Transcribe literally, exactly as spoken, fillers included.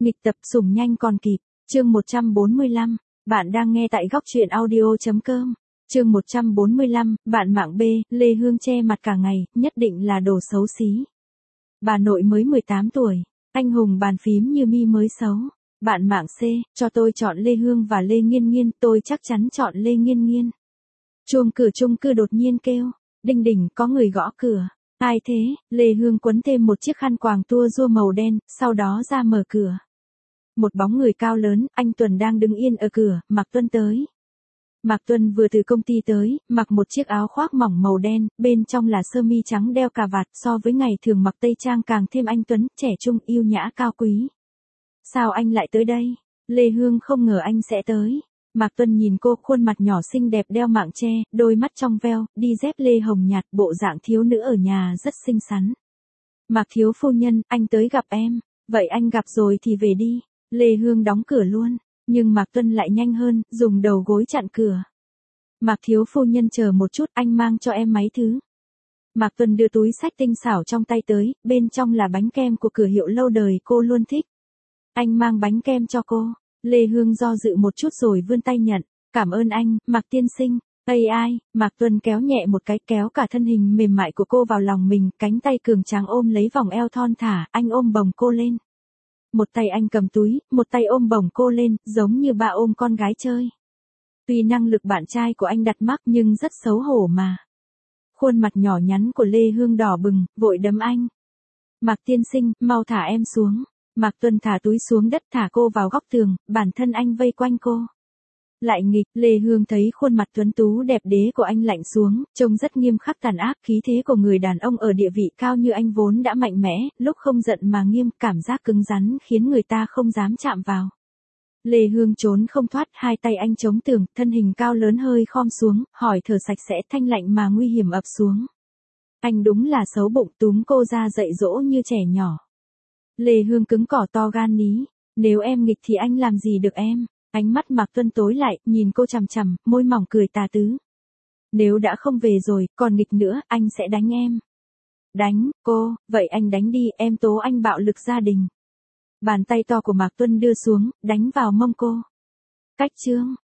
Nghịch tập sủng nhanh còn kịp, chương một trăm bốn mươi lăm, bạn đang nghe tại góc truyện audio.com. Chương một trăm bốn mươi lăm, bạn mạng B, Lê Hương che mặt cả ngày, nhất định là đồ xấu xí. Bà nội mới mười tám tuổi, anh hùng bàn phím như mi mới xấu. Bạn mạng C, cho tôi chọn Lê Hương và Lê Nghiên Nghiên, tôi chắc chắn chọn Lê Nghiên Nghiên. Chuông cửa chung cư đột nhiên kêu, đinh đỉnh, có người gõ cửa. Ai thế? Lê Hương quấn thêm một chiếc khăn quàng tua rua màu đen, sau đó ra mở cửa. Một bóng người cao lớn, anh Tuần đang đứng yên ở cửa, Mạc Tuân tới. Mạc Tuân vừa từ công ty tới, mặc một chiếc áo khoác mỏng màu đen, bên trong là sơ mi trắng đeo cà vạt, so với ngày thường mặc tây trang càng thêm anh Tuấn, trẻ trung, yêu nhã, cao quý. Sao anh lại tới đây? Lê Hương không ngờ anh sẽ tới. Mạc Tuân nhìn cô, khuôn mặt nhỏ xinh đẹp đeo mạng che, đôi mắt trong veo, đi dép lê hồng nhạt, bộ dạng thiếu nữ ở nhà rất xinh xắn. Mạc thiếu phu nhân, anh tới gặp em. Vậy anh gặp rồi thì về đi. Lê Hương đóng cửa luôn, nhưng Mạc Tuân lại nhanh hơn, dùng đầu gối chặn cửa. Mạc thiếu phu nhân chờ một chút, anh mang cho em mấy thứ. Mạc Tuân đưa túi xách tinh xảo trong tay tới, bên trong là bánh kem của cửa hiệu lâu đời cô luôn thích. Anh mang bánh kem cho cô. Lê Hương do dự một chút rồi vươn tay nhận. Cảm ơn anh, Mạc tiên sinh. Ây ai, Mạc Tuân kéo nhẹ một cái, kéo cả thân hình mềm mại của cô vào lòng mình, cánh tay cường tráng ôm lấy vòng eo thon thả, anh ôm bồng cô lên. Một tay anh cầm túi, một tay ôm bồng cô lên, giống như ba ôm con gái chơi. Tuy năng lực bạn trai của anh đặt mắc nhưng rất xấu hổ mà. Khuôn mặt nhỏ nhắn của Lê Hương đỏ bừng, vội đấm anh. Mạc tiên sinh, mau thả em xuống. Mạc Tuân thả túi xuống đất, thả cô vào góc tường, bản thân anh vây quanh cô. Lại nghịch, Lê Hương thấy khuôn mặt tuấn tú đẹp đế của anh lạnh xuống, trông rất nghiêm khắc tàn ác, khí thế của người đàn ông ở địa vị cao như anh vốn đã mạnh mẽ, lúc không giận mà nghiêm, cảm giác cứng rắn khiến người ta không dám chạm vào. Lê Hương trốn không thoát, hai tay anh chống tường, thân hình cao lớn hơi khom xuống, hỏi thở sạch sẽ, thanh lạnh mà nguy hiểm ập xuống. Anh đúng là xấu bụng, túm cô ra dạy dỗ như trẻ nhỏ. Lê Hương cứng cỏ to gan ní, nếu em nghịch thì anh làm gì được em. Ánh mắt Mạc Tuân tối lại, nhìn cô chằm chằm, môi mỏng cười tà tứ. Nếu đã không về rồi, còn nghịch nữa, anh sẽ đánh em. Đánh, cô, vậy anh đánh đi, em tố anh bạo lực gia đình. Bàn tay to của Mạc Tuân đưa xuống, đánh vào mông cô. Cách chương,